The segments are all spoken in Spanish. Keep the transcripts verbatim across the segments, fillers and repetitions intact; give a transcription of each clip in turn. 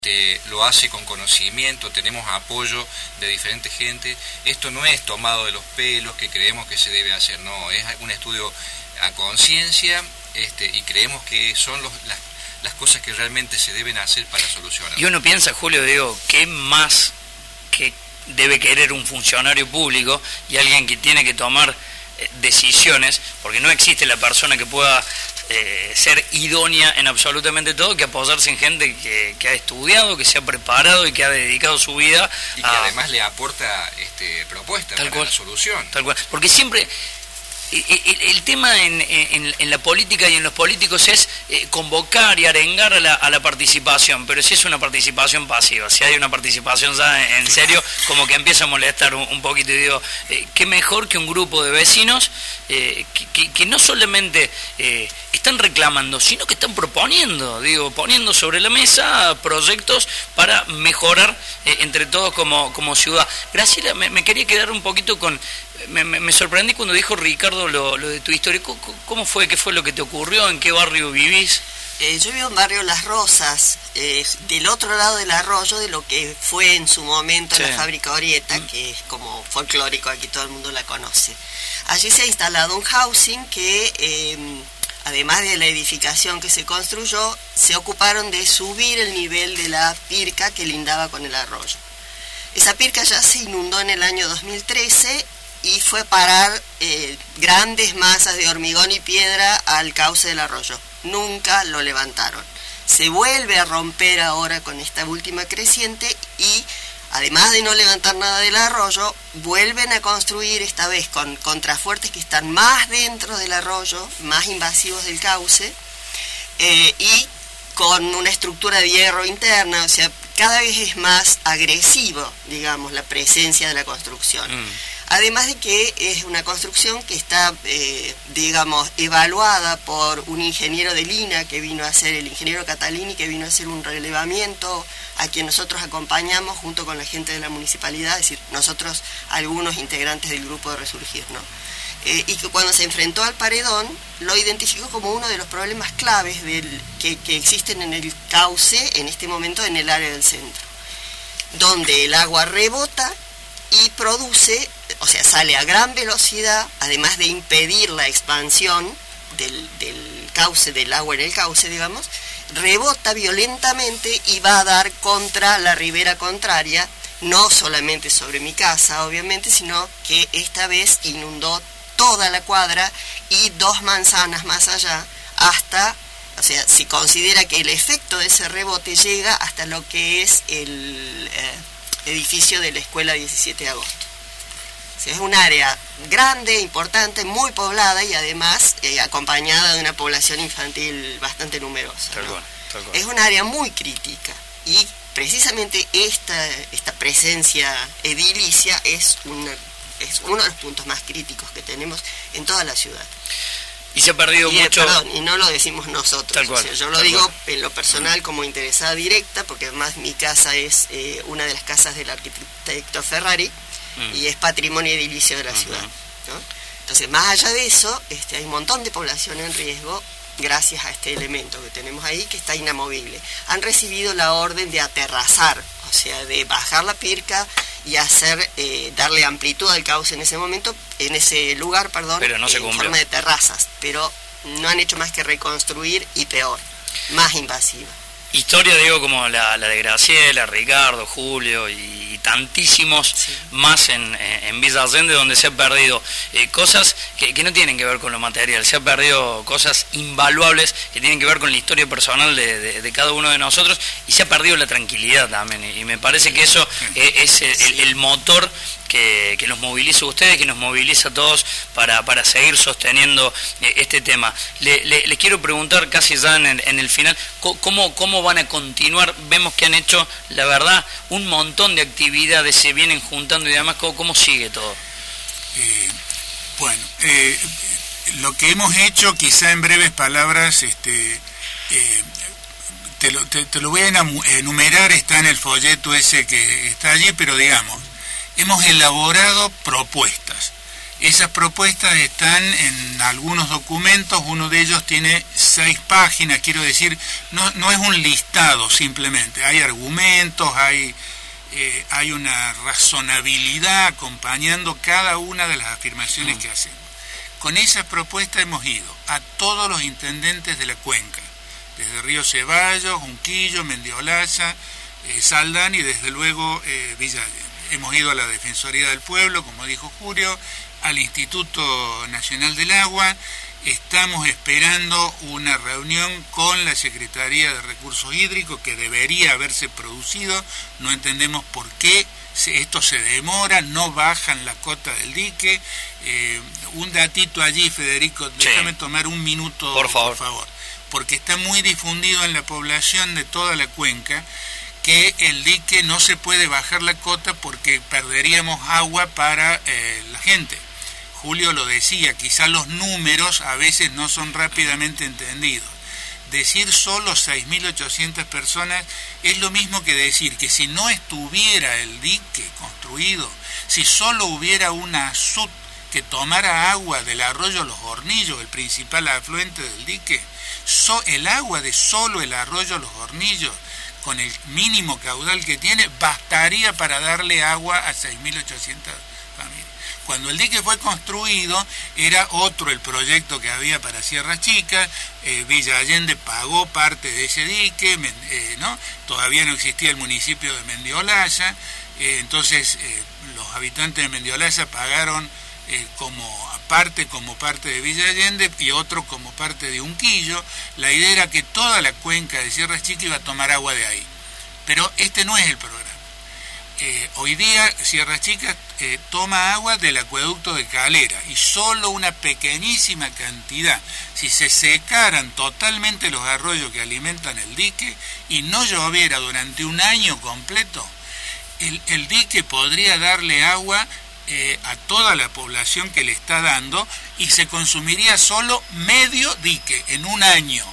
Este, lo hace con conocimiento, tenemos apoyo de diferente gente. Esto no es tomado de los pelos que creemos que se debe hacer, no, es un estudio a conciencia, este, y creemos que son los, las, las cosas que realmente se deben hacer para solucionar. Y uno piensa, Julio, digo, ¿qué más que debe querer un funcionario público y alguien que tiene que tomar eh, decisiones? Porque no existe la persona que pueda Eh, ser idónea en absolutamente todo, que apoyarse en gente que, que ha estudiado, que se ha preparado y que ha dedicado su vida y que a... además le aporta este, propuestas para cual, la solución. Tal cual, porque siempre el, el, el tema en, en, en la política y en los políticos es eh, convocar y arengar a la, a la participación, pero si es una participación pasiva, si hay una participación ya en serio, como que empieza a molestar un, un poquito, y digo, eh, qué mejor que un grupo de vecinos eh, que, que, que no solamente eh, están reclamando, sino que están proponiendo, digo, poniendo sobre la mesa proyectos para mejorar eh, entre todos como, como ciudad. Graciela, me, me quería quedar un poquito con... Me, me, me sorprendí cuando dijo Ricardo lo, lo de tu historia. ¿Cómo, ¿Cómo fue? ¿Qué fue lo que te ocurrió? ¿En qué barrio vivís? Eh, yo vivo en barrio Las Rosas, eh, del otro lado del arroyo de lo que fue en su momento sí. la fábrica Orieta, mm. que es como folclórico, aquí todo el mundo la conoce. Allí se ha instalado un housing que... Eh, además de la edificación que se construyó, se ocuparon de subir el nivel de la pirca que lindaba con el arroyo. Esa pirca ya se inundó en el año dos mil trece y fue a parar eh, grandes masas de hormigón y piedra al cauce del arroyo. Nunca lo levantaron. Se vuelve a romper ahora con esta última creciente y, además de no levantar nada del arroyo, vuelven a construir esta vez con contrafuertes que están más dentro del arroyo, más invasivos del cauce, eh, y con una estructura de hierro interna, o sea, cada vez es más agresivo, digamos, la presencia de la construcción. Mm. Además de que es una construcción que está, eh, digamos, evaluada por un ingeniero de Lina que vino a hacer, el ingeniero Catalini, que vino a hacer un relevamiento a quien nosotros acompañamos junto con la gente de la municipalidad, es decir, nosotros, algunos integrantes del grupo de Resurgir, ¿no? Eh, y que cuando se enfrentó al paredón, lo identificó como uno de los problemas claves del, que, que existen en el cauce en este momento en el área del centro, donde el agua rebota y produce, o sea, sale a gran velocidad, además de impedir la expansión del, del cauce, del agua en el cauce, digamos, rebota violentamente y va a dar contra la ribera contraria, no solamente sobre mi casa, obviamente, sino que esta vez inundó toda la cuadra y dos manzanas más allá, hasta, o sea, se considera que el efecto de ese rebote llega hasta lo que es el eh, edificio de la escuela diecisiete de agosto. O sea, es un área grande, importante, muy poblada y además eh, acompañada de una población infantil bastante numerosa, tal ¿no? cual, tal cual. Es un área muy crítica y precisamente esta, esta presencia edilicia es, una, es uno de los puntos más críticos que tenemos en toda la ciudad. Y se ha perdido y, mucho... Perdón, y no lo decimos nosotros. Tal cual, o sea, yo lo tal digo cual. En lo personal como interesada directa, porque además mi casa es eh, una de las casas del arquitecto Ferrari, mm. y es patrimonio edilicio de la uh-huh. ciudad, ¿no? Entonces, más allá de eso, este, hay un montón de población en riesgo gracias a este elemento que tenemos ahí, que está inamovible. Han recibido la orden de aterrazar, o sea, de bajar la pirca y hacer, eh, darle amplitud al cauce en ese momento, en ese lugar, perdón, pero no se en cumplió. forma de terrazas, pero no han hecho más que reconstruir y peor, más invasiva. Historia, digo, como la, la de Graciela, Ricardo, Julio y, y tantísimos sí. más en, en Villa Allende, donde se han perdido eh, cosas que, que no tienen que ver con lo material, se han perdido cosas invaluables que tienen que ver con la historia personal de, de, de cada uno de nosotros, y se ha perdido la tranquilidad también, y, y me parece que eso eh, es el, el, el motor que, que nos moviliza a ustedes, que nos moviliza a todos para, para seguir sosteniendo eh, este tema. Le, le, les quiero preguntar casi ya en el, en el final, ¿cómo, cómo van a continuar? Vemos que han hecho, la verdad, un montón de actividades, se vienen juntando y demás. ¿Cómo, cómo sigue todo? Eh, bueno, eh, lo que hemos hecho, quizá en breves palabras, este, eh, te, lo, te, te lo voy a enumerar, está en el folleto ese que está allí, pero digamos, hemos elaborado propuestas. Esas propuestas están en algunos documentos, uno de ellos tiene seis páginas, quiero decir, no, no es un listado simplemente, hay argumentos, hay, eh, hay una razonabilidad acompañando cada una de las afirmaciones que hacemos. Con esas propuestas hemos ido a todos los intendentes de la cuenca, desde Río Ceballos, Junquillo, Mendiolaza, eh, Saldán y desde luego eh, Villa Allende. Hemos ido a la Defensoría del Pueblo, como dijo Julio, al Instituto Nacional del Agua. Estamos esperando una reunión con la Secretaría de Recursos Hídricos que debería haberse producido. No entendemos por qué esto se demora, no bajan la cota del dique. Eh, un datito allí, Federico, sí. Déjame tomar un minuto, por favor. por favor, porque está muy difundido en la población de toda la cuenca que el dique no se puede bajar la cota porque perderíamos agua para eh, la gente. Julio lo decía, quizá los números a veces no son rápidamente entendidos. Decir solo seis mil ochocientas personas es lo mismo que decir que si no estuviera el dique construido, si solo hubiera una S U T que tomara agua del arroyo Los Hornillos, el principal afluente del dique, so, el agua de solo el arroyo Los Hornillos, con el mínimo caudal que tiene, bastaría para darle agua a seis mil ochocientas familias. Cuando el dique fue construido, era otro el proyecto que había para Sierra Chica, eh, Villa Allende pagó parte de ese dique, eh, ¿no? Todavía no existía el municipio de Mendiolaza, eh, entonces eh, los habitantes de Mendiolaza pagaron eh, como parte como parte de Villa Allende y otro como parte de Unquillo. La idea era que toda la cuenca de Sierra Chica iba a tomar agua de ahí, pero este no es el programa. Eh, hoy día Sierra Chica eh, toma agua del acueducto de Calera y solo una pequeñísima cantidad. Si se secaran totalmente los arroyos que alimentan el dique y no lloviera durante un año completo, el, el dique podría darle agua eh, a toda la población que le está dando y se consumiría solo medio dique en un año.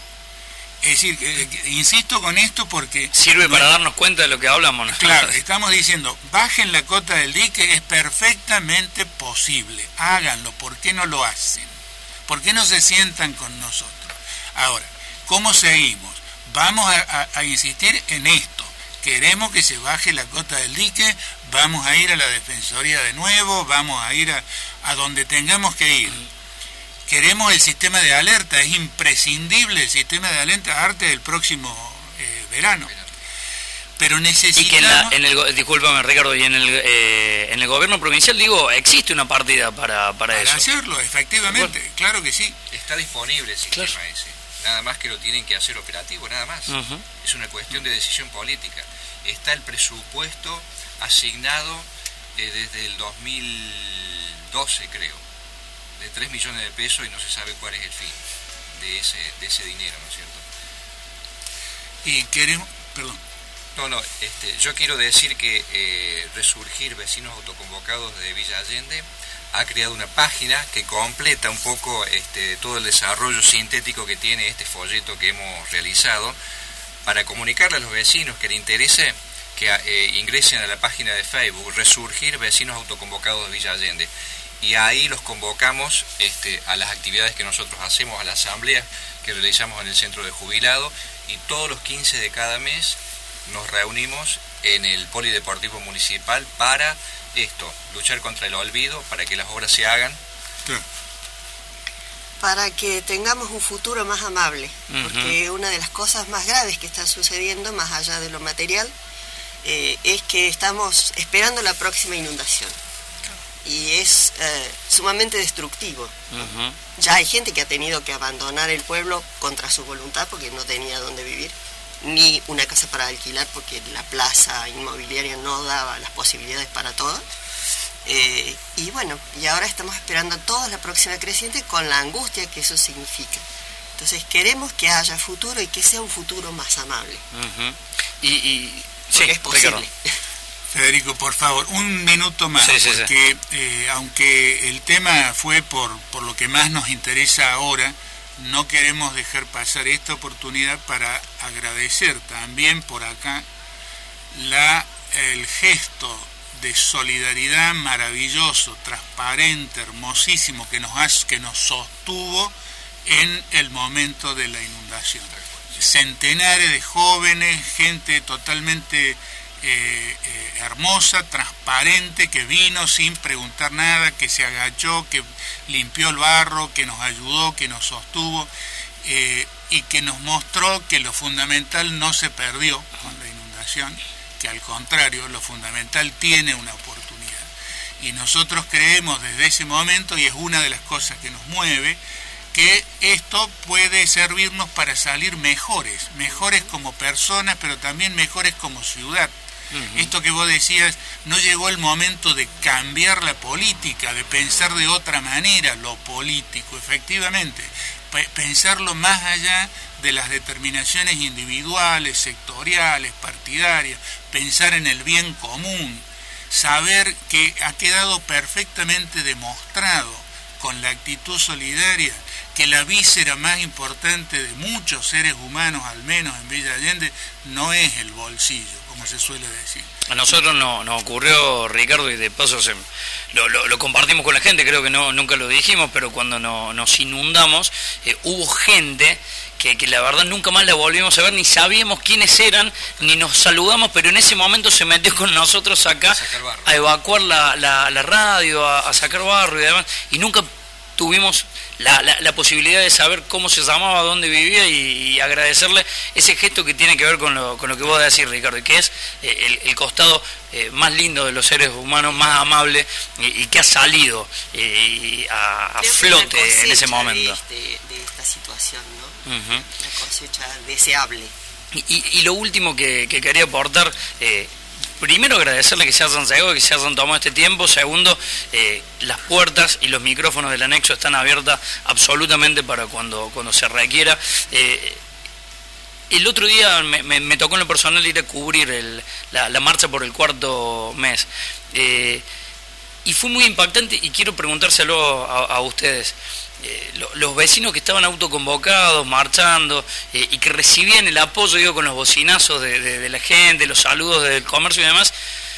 Es decir, eh, insisto con esto porque... Sirve para no, darnos cuenta de lo que hablamos, ¿no? Claro, estamos diciendo, bajen la cota del dique, es perfectamente posible, háganlo, ¿por qué no lo hacen? ¿Por qué no se sientan con nosotros? Ahora, ¿cómo seguimos? Vamos a, a, a insistir en esto, queremos que se baje la cota del dique, vamos a ir a la Defensoría de nuevo, vamos a ir a, a donde tengamos que ir. Queremos el sistema de alerta, es imprescindible el sistema de alerta antes del próximo eh, verano. Pero necesitamos... Y que en, la, en el, discúlpame Ricardo, y en el, eh, en el gobierno provincial, digo, existe una partida para, para, para eso. Para hacerlo, efectivamente, bueno, claro que sí. Está disponible el sistema claro. ese, nada más que lo tienen que hacer operativo, nada más. Uh-huh. Es una cuestión de decisión política. Está el presupuesto asignado eh, desde el dos mil doce, creo, de tres millones de pesos y no se sabe cuál es el fin de ese, de ese dinero, ¿no es cierto? Y queremos, perdón. No, no, este, yo quiero decir que eh, Resurgir Vecinos Autoconvocados de Villa Allende ha creado una página que completa un poco este, todo el desarrollo sintético que tiene este folleto que hemos realizado para comunicarle a los vecinos que les interese que eh, ingresen a la página de Facebook Resurgir Vecinos Autoconvocados de Villa Allende. Y ahí los convocamos este, a las actividades que nosotros hacemos, a la asamblea que realizamos en el centro de jubilados, y todos los quince de cada mes nos reunimos en el polideportivo municipal para esto, luchar contra el olvido, para que las obras se hagan. Sí. Para que tengamos un futuro más amable, uh-huh. porque una de las cosas más graves que está sucediendo, más allá de lo material, eh, es que estamos esperando la próxima inundación. Y es eh, sumamente destructivo. Uh-huh. Ya hay gente que ha tenido que abandonar el pueblo contra su voluntad porque no tenía dónde vivir, ni una casa para alquilar porque la plaza inmobiliaria no daba las posibilidades para todo. Eh, y bueno, y ahora estamos esperando toda la próxima creciente con la angustia que eso significa. Entonces queremos que haya futuro y que sea un futuro más amable. Uh-huh. Y, y porque sí, es posible. Ricardo. Federico, por favor, un minuto más, sí, sí, porque sí. Eh, aunque el tema fue por, por lo que más nos interesa ahora, no queremos dejar pasar esta oportunidad para agradecer también por acá la, el gesto de solidaridad maravilloso, transparente, hermosísimo, que nos, ha, que nos sostuvo en el momento de la inundación. Centenares de jóvenes, gente totalmente eh, eh, hermosa, transparente, que vino sin preguntar nada, que se agachó, que limpió el barro, que nos ayudó, que nos sostuvo, eh, y que nos mostró que lo fundamental no se perdió con la inundación, que al contrario, lo fundamental tiene una oportunidad. Y nosotros creemos desde ese momento, y es una de las cosas que nos mueve, que esto puede servirnos para salir mejores, mejores como personas, pero también mejores como ciudad. Uh-huh. Esto que vos decías, no llegó el momento de cambiar la política, de pensar de otra manera lo político, efectivamente, pensarlo más allá de las determinaciones individuales, sectoriales, partidarias, pensar en el bien común, saber que ha quedado perfectamente demostrado con la actitud solidaria que la víscera más importante de muchos seres humanos, al menos en Villa Allende, no es el bolsillo, como se suele decir. A nosotros no, nos ocurrió, Ricardo, y de paso se, lo, lo, lo compartimos con la gente, creo que no nunca lo dijimos, pero cuando no, nos inundamos, eh, hubo gente que, que la verdad nunca más la volvimos a ver, ni sabíamos quiénes eran, ni nos saludamos, pero en ese momento se metió con nosotros acá a, a evacuar la, la, la radio, a, a sacar barro y demás, y nunca tuvimos la, la, la posibilidad de saber cómo se llamaba, dónde vivía, y, y agradecerle ese gesto que tiene que ver con lo, con lo que vos decís, Ricardo, que es eh, el, el costado eh, más lindo de los seres humanos, más amable, y, y que ha salido eh, a, a flote en ese momento. De, este, de esta situación, ¿no? Uh-huh. Una cosecha deseable. Y, y, y lo último que, que quería aportar... Eh, Primero, agradecerle que se hayan llegado, que se hayan tomado este tiempo. Segundo, eh, las puertas y los micrófonos del anexo están abiertas absolutamente para cuando, cuando se requiera. Eh, el otro día me, me, me tocó en lo personal ir a cubrir el, la, la marcha por el cuarto mes. Eh, y fue muy impactante, y quiero preguntárselo a, a ustedes. Eh, lo, los vecinos que estaban autoconvocados, marchando, eh, y que recibían el apoyo, digo, con los bocinazos de, de, de la gente, los saludos del comercio y demás,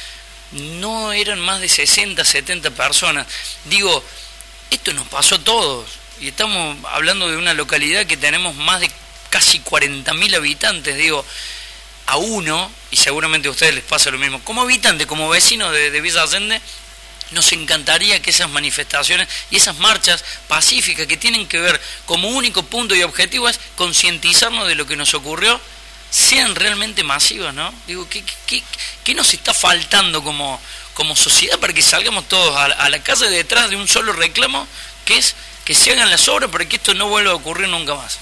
no eran más de sesenta, setenta personas. Digo, esto nos pasó a todos, y estamos hablando de una localidad que tenemos más de casi cuarenta mil habitantes. Digo, a uno, y seguramente a ustedes les pasa lo mismo, como habitante, como vecino de, de Villa Allende, nos encantaría que esas manifestaciones y esas marchas pacíficas, que tienen que ver como único punto y objetivo es concientizarnos de lo que nos ocurrió, sean realmente masivas, ¿no? Digo, ¿qué, qué, qué nos está faltando como, como sociedad para que salgamos todos a, a la calle detrás de un solo reclamo, que es que se hagan las obras para que esto no vuelva a ocurrir nunca más?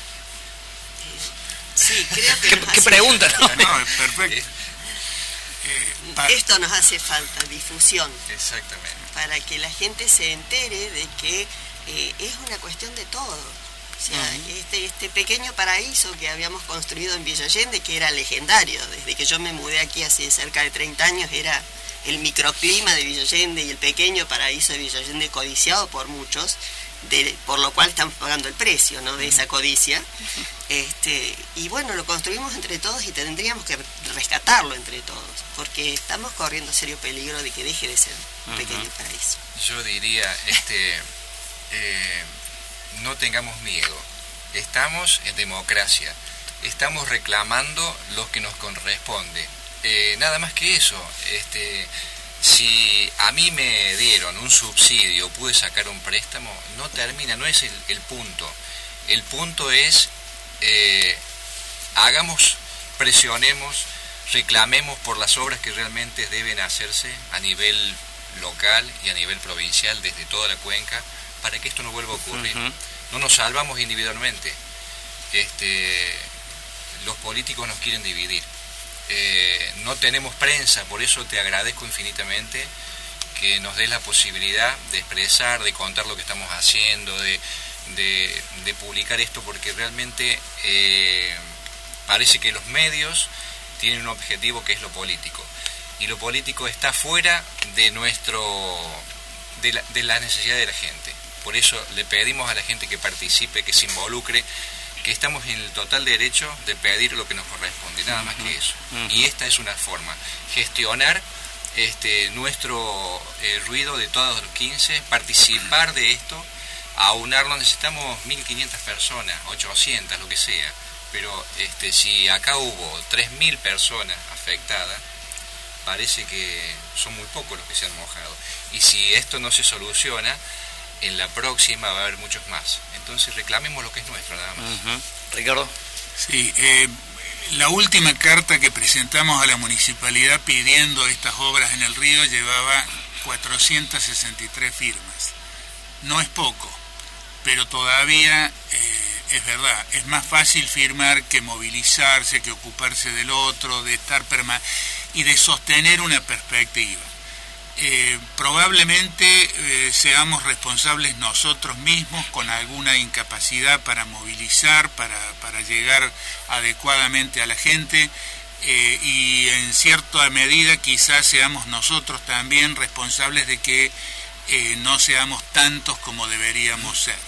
Sí, creo que... ¿Qué, ¿qué pregunta, no? No, es perfecto. Eh, Esto nos hace falta, difusión. Exactamente. Para que la gente se entere de que eh, es una cuestión de todo. O sea, uh-huh. este, este pequeño paraíso que habíamos construido en Villa Allende, que era legendario, desde que yo me mudé aquí hace cerca de treinta años, era el microclima de Villa Allende y el pequeño paraíso de Villa Allende, codiciado por muchos, de, por lo cual estamos pagando el precio, ¿no?, de esa codicia. Este, y bueno, lo construimos entre todos y tendríamos que rescatarlo entre todos, porque estamos corriendo serio peligro de que deje de ser un pequeño uh-huh. paraíso. Yo diría, este, eh, no tengamos miedo, estamos en democracia, estamos reclamando lo que nos corresponde, eh, nada más que eso. Este, si a mí me dieron un subsidio, pude sacar un préstamo, no termina, no es el, el punto. El punto es, eh, hagamos, presionemos, reclamemos por las obras que realmente deben hacerse a nivel local y a nivel provincial desde toda la cuenca, para que esto no vuelva a ocurrir. Uh-huh. No nos salvamos individualmente. Este, los políticos nos quieren dividir. Eh, no tenemos prensa, por eso te agradezco infinitamente que nos des la posibilidad de expresar, de contar lo que estamos haciendo, de, de, de publicar esto, porque realmente eh, parece que los medios tienen un objetivo que es lo político, y lo político está fuera de nuestro de la, de la necesidad de la gente. Por eso le pedimos a la gente que participe, que se involucre, que estamos en el total derecho de pedir lo que nos corresponde, nada más que eso. Y esta es una forma, gestionar este, nuestro eh, ruido de todos los quince, participar de esto, aunarnos. Necesitamos mil quinientas personas, ochocientas, lo que sea, pero este, si acá hubo tres mil personas afectadas, parece que son muy pocos los que se han mojado, y si esto no se soluciona, en la próxima va a haber muchos más. Entonces reclamemos lo que es nuestro, nada más. Uh-huh. Ricardo. Sí, eh, la última carta que presentamos a la municipalidad pidiendo estas obras en el río llevaba cuatrocientas sesenta y tres firmas. No es poco, pero todavía eh, es verdad, es más fácil firmar que movilizarse, que ocuparse del otro, de estar perma- y de sostener una perspectiva. Eh, probablemente eh, seamos responsables nosotros mismos con alguna incapacidad para movilizar, para, para llegar adecuadamente a la gente, eh, y en cierta medida quizás seamos nosotros también responsables de que eh, no seamos tantos como deberíamos ser.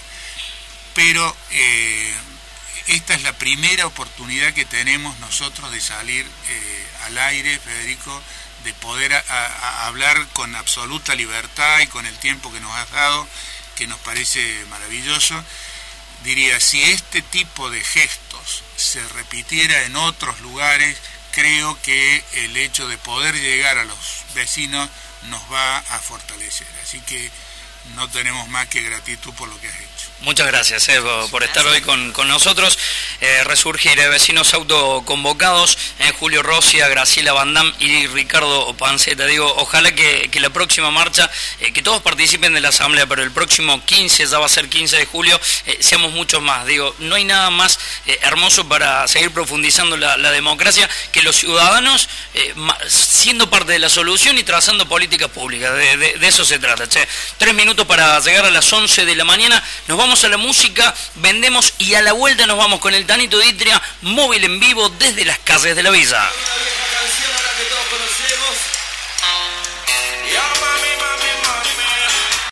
Pero eh, esta es la primera oportunidad que tenemos nosotros de salir eh, al aire, Federico, de poder a, a hablar con absoluta libertad y con el tiempo que nos has dado, que nos parece maravilloso. Diría, si este tipo de gestos se repitiera en otros lugares, creo que el hecho de poder llegar a los vecinos nos va a fortalecer. Así que no tenemos más que gratitud por lo que has hecho. Muchas gracias eh, por estar hoy con, con nosotros. Eh, resurgir eh, vecinos autoconvocados, eh, Julio Rosia, Graciela Bandam y Ricardo Panceta. Digo, ojalá que, que la próxima marcha, eh, que todos participen de la asamblea, pero el próximo quince, ya va a ser quince de julio, eh, seamos muchos más. Digo, no hay nada más eh, hermoso para seguir profundizando la, la democracia que los ciudadanos eh, ma, siendo parte de la solución y trazando políticas públicas. De, de, de eso se trata. Che. Tres minutos para llegar a las once de la mañana. Nos vamos a la música, vendemos y a la vuelta nos vamos con el Tanito Ditria, móvil en vivo desde las calles de la villa.